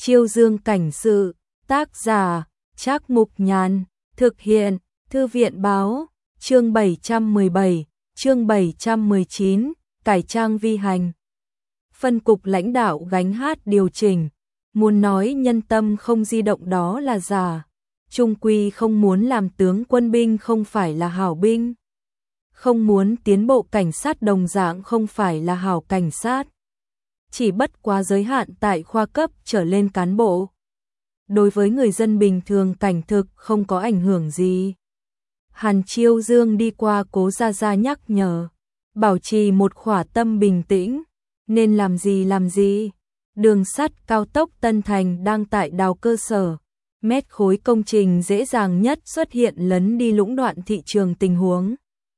Chiêu Dương cảnh sự, tác giả, Trác Mục Nhàn, thực hiện, Thư viện báo, chương 717, chương 719, cải trang vi hành. Phân cục lãnh đạo gánh hát điều chỉnh, muốn nói nhân tâm không di động đó là giả, chung quy không muốn làm tướng quân binh không phải là hảo binh, không muốn tiến bộ cảnh sát đồng dạng không phải là hảo cảnh sát. Chỉ bất quá giới hạn tại khoa cấp trở lên cán bộ. Đối với người dân bình thường cảnh thực không có ảnh hưởng gì. Hàn Chiêu Dương đi qua Cố Gia Gia nhắc nhở, bảo trì một khỏa tâm bình tĩnh, nên làm gì. Đường sắt cao tốc Tân Thành đang tại đào cơ sở, mét khối công trình dễ dàng nhất xuất hiện lấn đi lũng đoạn thị trường tình huống.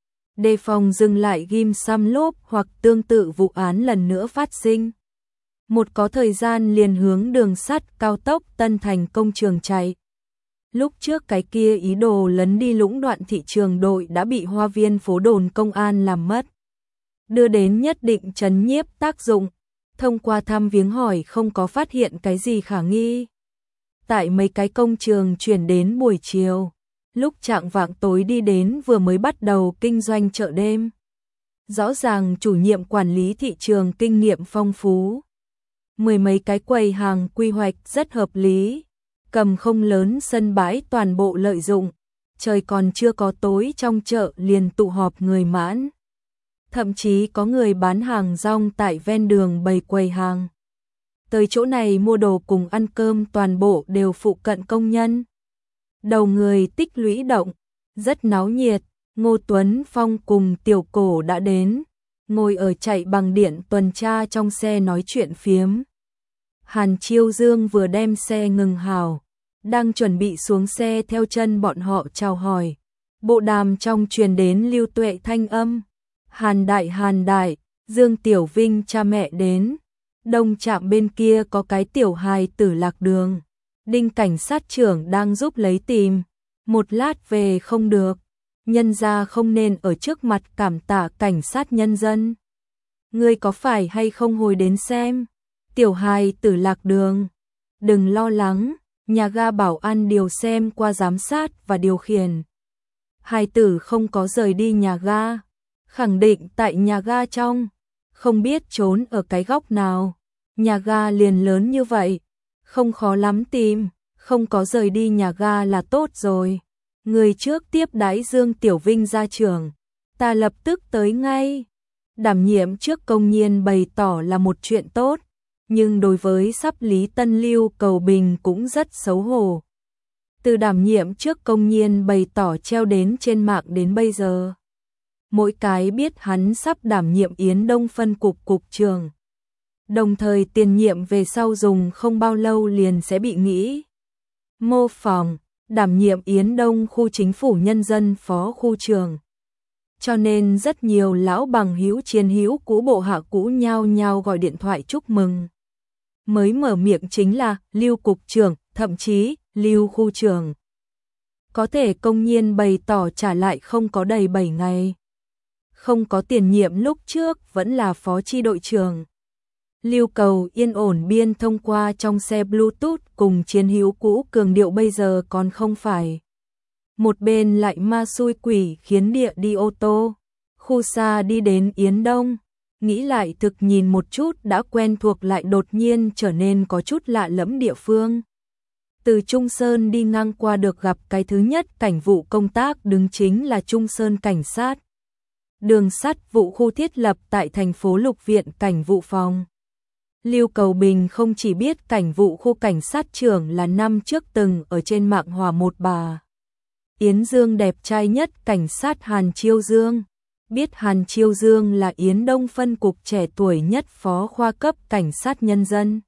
Đề phòng dừng lại ghim xăm lốp hoặc tương tự vụ án lần nữa phát sinh. Một có thời gian liền hướng đường sắt cao tốc Tân Thành công trường chạy. Lúc trước cái kia ý đồ lấn đi lũng đoạn thị trường đội đã bị Hoa Viên phố đồn công an làm mất. Đưa đến nhất định trấn nhiếp tác dụng, thông qua thăm viếng hỏi không có phát hiện cái gì khả nghi. Tại mấy cái công trường chuyển đến buổi chiều, lúc chạng vạng tối đi đến vừa mới bắt đầu kinh doanh chợ đêm. Rõ ràng chủ nhiệm quản lý thị trường kinh nghiệm phong phú. Mười mấy cái quầy hàng quy hoạch rất hợp lý, cầm không lớn sân bãi toàn bộ lợi dụng, trời còn chưa có tối trong chợ liền tụ họp người mãn. Thậm chí có người bán hàng rong tại ven đường bày quầy hàng. Tới chỗ này mua đồ cùng ăn cơm toàn bộ đều phụ cận công nhân. Đầu người tích lũy động, rất náo nhiệt, Ngô Tuấn Phong cùng Tiểu Cổ đã đến, ngồi ở chạy bằng điện tuần tra trong xe nói chuyện phiếm. Hàn Chiêu Dương vừa đem xe ngừng hào, đang chuẩn bị xuống xe theo chân bọn họ chào hỏi. Bộ đàm trong truyền đến Lưu Tuệ thanh âm. Hàn đại, Dương Tiểu Vinh cha mẹ đến. Đông trạm bên kia có cái tiểu hài tử lạc đường. Đinh cảnh sát trưởng đang giúp lấy tìm. Một lát về không được. Nhân gia không nên ở trước mặt cảm tạ cảnh sát nhân dân. Ngươi có phải hay không hồi đến xem? Tiểu hài tử lạc đường. Đừng lo lắng, nhà ga bảo an điều xem qua giám sát và điều khiển. Hài tử không có rời đi nhà ga, khẳng định tại nhà ga trong, không biết trốn ở cái góc nào. Nhà ga liền lớn như vậy, không khó lắm tìm, không có rời đi nhà ga là tốt rồi. Người trước tiếp đãi Dương Tiểu Vinh ra trường, ta lập tức tới ngay. Đảm nhiệm trước công nhiên bày tỏ là một chuyện tốt, nhưng đối với sắp Lý Tân Lưu Cầu Bình cũng rất xấu hổ. Từ đảm nhiệm trước công nhiên bày tỏ treo đến trên mạng đến bây giờ. Mỗi cái biết hắn sắp đảm nhiệm Yến Đông phân cục cục trưởng. Đồng thời tiền nhiệm về sau dùng không bao lâu liền sẽ bị nghĩ. Mô phỏng, đảm nhiệm Yến Đông khu chính phủ nhân dân phó khu trưởng. Cho nên rất nhiều lão bằng hữu chiến hữu cũ bộ hạ cũ nhao nhao gọi điện thoại chúc mừng. Mới mở miệng chính là Lưu cục trưởng, thậm chí Lưu khu trưởng. Có thể công nhiên bày tỏ trả lại không có đầy 7 ngày. Không có tiền nhiệm lúc trước vẫn là phó chi đội trưởng. Lưu Cầu yên ổn biên thông qua trong xe Bluetooth cùng chiến hữu cũ cường điệu bây giờ còn không phải. Một bên lại ma xui quỷ khiến địa đi ô tô. Khu xa đi đến Yến Đông. Nghĩ lại thực nhìn một chút đã quen thuộc lại đột nhiên trở nên có chút lạ lẫm địa phương. Từ Trung Sơn đi ngang qua được gặp cái thứ nhất cảnh vụ công tác đứng chính là Trung Sơn cảnh sát. Đường sắt vụ khu thiết lập tại thành phố Lục Viện cảnh vụ phòng. Lưu Cầu Bình không chỉ biết cảnh vụ khu cảnh sát trưởng là năm trước từng ở trên mạng hòa một bà. Yến Dương đẹp trai nhất cảnh sát Hàn Chiêu Dương. Biết Hàn Chiêu Dương là Yến Đông phân cục trẻ tuổi nhất phó khoa cấp cảnh sát nhân dân.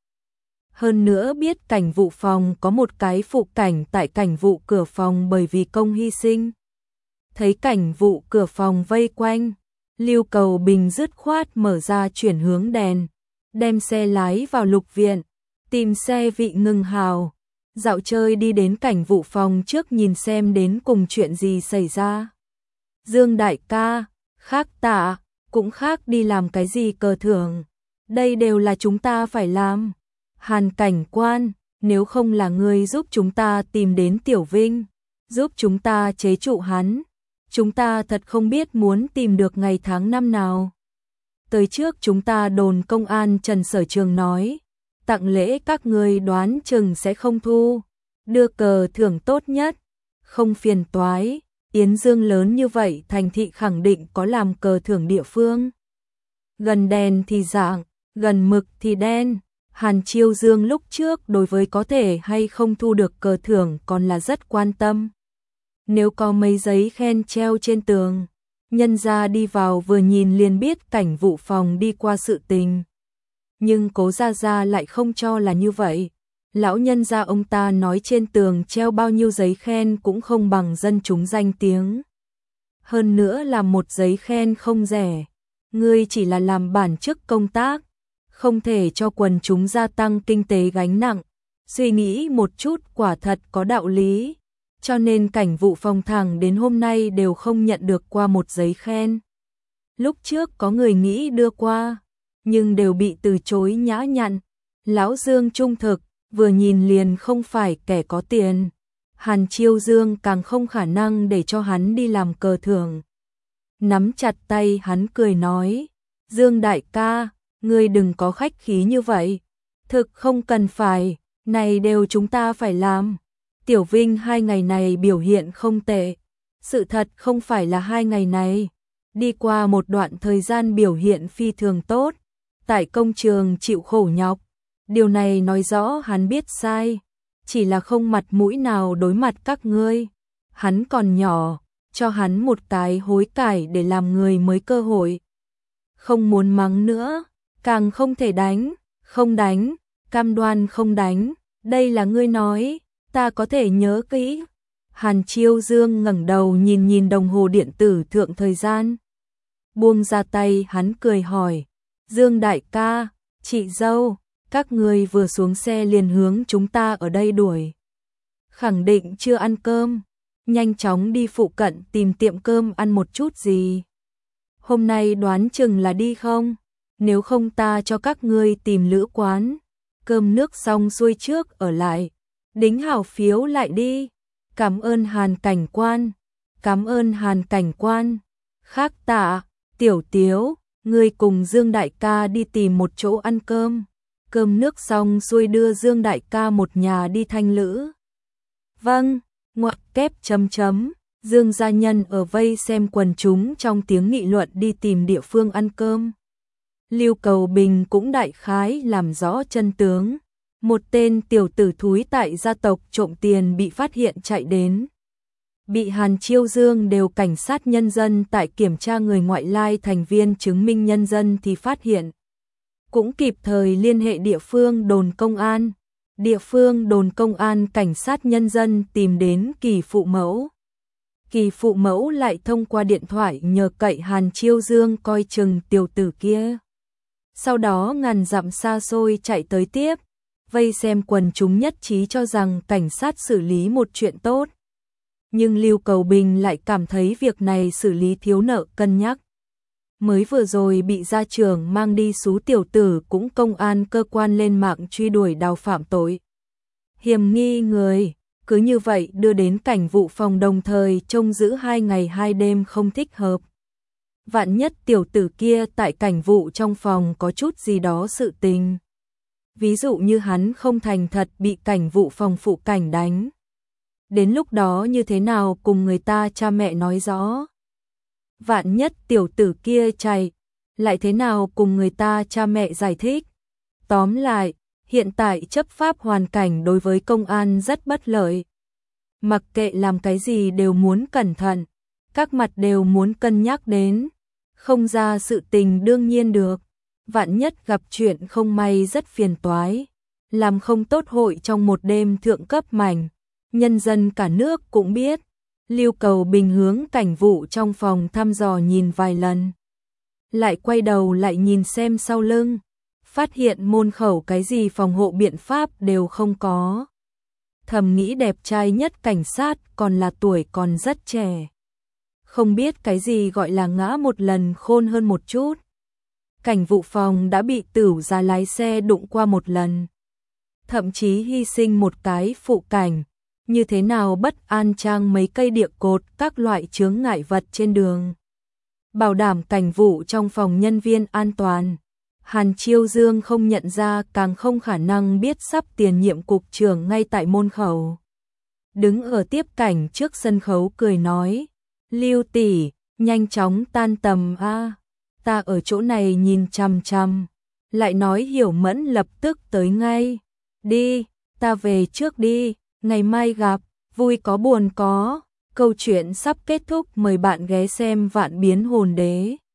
Hơn nữa biết cảnh vụ phòng có một cái phụ cảnh tại cảnh vụ cửa phòng bởi vì công hy sinh. Thấy cảnh vụ cửa phòng vây quanh, Lưu Cầu Bình dứt khoát mở ra chuyển hướng đèn, đem xe lái vào Lục Viện, tìm xe vị ngừng hào, dạo chơi đi đến cảnh vụ phòng trước nhìn xem đến cùng chuyện gì xảy ra. Dương đại ca, khác tạ, cũng khác đi làm cái gì cờ thưởng, đây đều là chúng ta phải làm. Hàn cảnh quan, nếu không là ngươi giúp chúng ta tìm đến Tiểu Vinh, giúp chúng ta chế trụ hắn, chúng ta thật không biết muốn tìm được ngày tháng năm nào. Tới trước chúng ta đồn công an Trần Sở Trường nói, tặng lễ các ngươi đoán chừng sẽ không thu, đưa cờ thưởng tốt nhất, không phiền toái, Yến Dương lớn như vậy thành thị khẳng định có làm cờ thưởng địa phương. Gần đèn thì dạng, gần mực thì đen, Hàn Chiêu Dương lúc trước đối với có thể hay không thu được cờ thưởng còn là rất quan tâm. Nếu có mấy giấy khen treo trên tường, nhân gia đi vào vừa nhìn liền biết Cảnh Vụ phòng đi qua sự tình. Nhưng Cố Gia Gia lại không cho là như vậy. Lão nhân gia ông ta nói trên tường treo bao nhiêu giấy khen cũng không bằng dân chúng danh tiếng. Hơn nữa là một giấy khen không rẻ. Ngươi chỉ là làm bản chức công tác, không thể cho quần chúng gia tăng kinh tế gánh nặng. Suy nghĩ một chút quả thật có đạo lý. Cho nên Cảnh Vụ phòng thẳng đến hôm nay đều không nhận được qua một giấy khen. Lúc trước có người nghĩ đưa qua, nhưng đều bị từ chối nhã nhặn. Lão Dương trung thực, vừa nhìn liền không phải kẻ có tiền. Hàn Chiêu Dương càng không khả năng để cho hắn đi làm cờ thưởng. Nắm chặt tay hắn cười nói, Dương đại ca, ngươi đừng có khách khí như vậy. Thực không cần phải, này đều chúng ta phải làm. Tiểu Vinh 2 ngày này biểu hiện không tệ. Sự thật không phải là 2 ngày này. Đi qua một đoạn thời gian biểu hiện phi thường tốt. Tại công trường chịu khổ nhọc. Điều này nói rõ hắn biết sai. Chỉ là không mặt mũi nào đối mặt các ngươi. Hắn còn nhỏ, cho hắn một cái hối cải để làm người mới cơ hội. Không muốn mắng nữa, càng không thể đánh, không đánh, cam đoan không đánh. Đây là ngươi nói, ta có thể nhớ kỹ. Hàn Chiêu Dương ngẩng đầu nhìn nhìn đồng hồ điện tử thượng thời gian. Buông ra tay hắn cười hỏi, Dương đại ca, chị dâu, các người vừa xuống xe liền hướng chúng ta ở đây đuổi. Khẳng định chưa ăn cơm, nhanh chóng đi phụ cận tìm tiệm cơm ăn một chút gì. Hôm nay đoán chừng là đi không, nếu không ta cho các ngươi tìm lữ quán. Cơm nước xong xuôi trước ở lại, đính hảo phiếu lại đi. Cảm ơn Hàn cảnh quan, cảm ơn Hàn cảnh quan. Khác tạ, Tiểu Tiếu, ngươi cùng Dương đại ca đi tìm một chỗ ăn cơm. Cơm nước xong xuôi đưa Dương đại ca một nhà đi thanh lữ. Vâng, ngoặc kép chấm chấm. Dương gia nhân ở vây xem quần chúng trong tiếng nghị luận đi tìm địa phương ăn cơm. Lưu Cầu Bình cũng đại khái làm rõ chân tướng. Một tên tiểu tử thúi tại gia tộc trộm tiền bị phát hiện chạy đến. Bị Hàn Chiêu Dương đều cảnh sát nhân dân tại kiểm tra người ngoại lai thành viên chứng minh nhân dân thì phát hiện. Cũng kịp thời liên hệ địa phương đồn công an. Địa phương đồn công an cảnh sát nhân dân tìm đến Kỳ phụ mẫu. Kỳ phụ mẫu lại thông qua điện thoại nhờ cậy Hàn Chiêu Dương coi chừng tiểu tử kia. Sau đó ngàn dặm xa xôi chạy tới tiếp, vây xem quần chúng nhất trí cho rằng cảnh sát xử lý một chuyện tốt. Nhưng Lưu Cầu Bình lại cảm thấy việc này xử lý thiếu nợ cân nhắc. Mới vừa rồi bị gia trưởng mang đi xú tiểu tử cũng công an cơ quan lên mạng truy đuổi đào phạm tội. Hiểm nghi người, cứ như vậy đưa đến cảnh vụ phòng đồng thời trông giữ 2 ngày 2 đêm không thích hợp. Vạn nhất tiểu tử kia tại cảnh vụ trong phòng có chút gì đó sự tình. Ví dụ như hắn không thành thật bị cảnh vụ phòng phụ cảnh đánh. Đến lúc đó như thế nào cùng người ta cha mẹ nói rõ. Vạn nhất tiểu tử kia chạy, lại thế nào cùng người ta cha mẹ giải thích. Tóm lại, hiện tại chấp pháp hoàn cảnh đối với công an rất bất lợi. Mặc kệ làm cái gì đều muốn cẩn thận, các mặt đều muốn cân nhắc đến. Không ra sự tình đương nhiên được. Vạn nhất gặp chuyện không may rất phiền toái. Làm không tốt hội trong một đêm thượng cấp mảnh. Nhân dân cả nước cũng biết. Lưu Cầu Bình hướng cảnh vụ trong phòng thăm dò nhìn vài lần. Lại quay đầu lại nhìn xem sau lưng. Phát hiện môn khẩu cái gì phòng hộ biện pháp đều không có. Thầm nghĩ đẹp trai nhất cảnh sát còn là tuổi còn rất trẻ. Không biết cái gì gọi là ngã một lần khôn hơn một chút. Cảnh vụ phòng đã bị Tửu ra lái xe đụng qua một lần. thậm chí hy sinh một cái phụ cảnh, như thế nào bất an trang mấy cây địa cột các loại chướng ngại vật trên đường. Bảo đảm cảnh vụ trong phòng nhân viên an toàn. Hàn Chiêu Dương không nhận ra, càng không khả năng biết sắp tiền nhiệm cục trưởng ngay tại môn khẩu. Đứng ở tiếp cảnh trước sân khấu cười nói, Lưu tỷ, nhanh chóng tan tầm a, ta ở chỗ này nhìn chằm chằm. Lại nói Hiểu Mẫn lập tức tới ngay. Đi, ta về trước đi, ngày mai gặp, vui có buồn có. Câu chuyện sắp kết thúc, mời bạn ghé xem Vạn Biến Hồn Đế.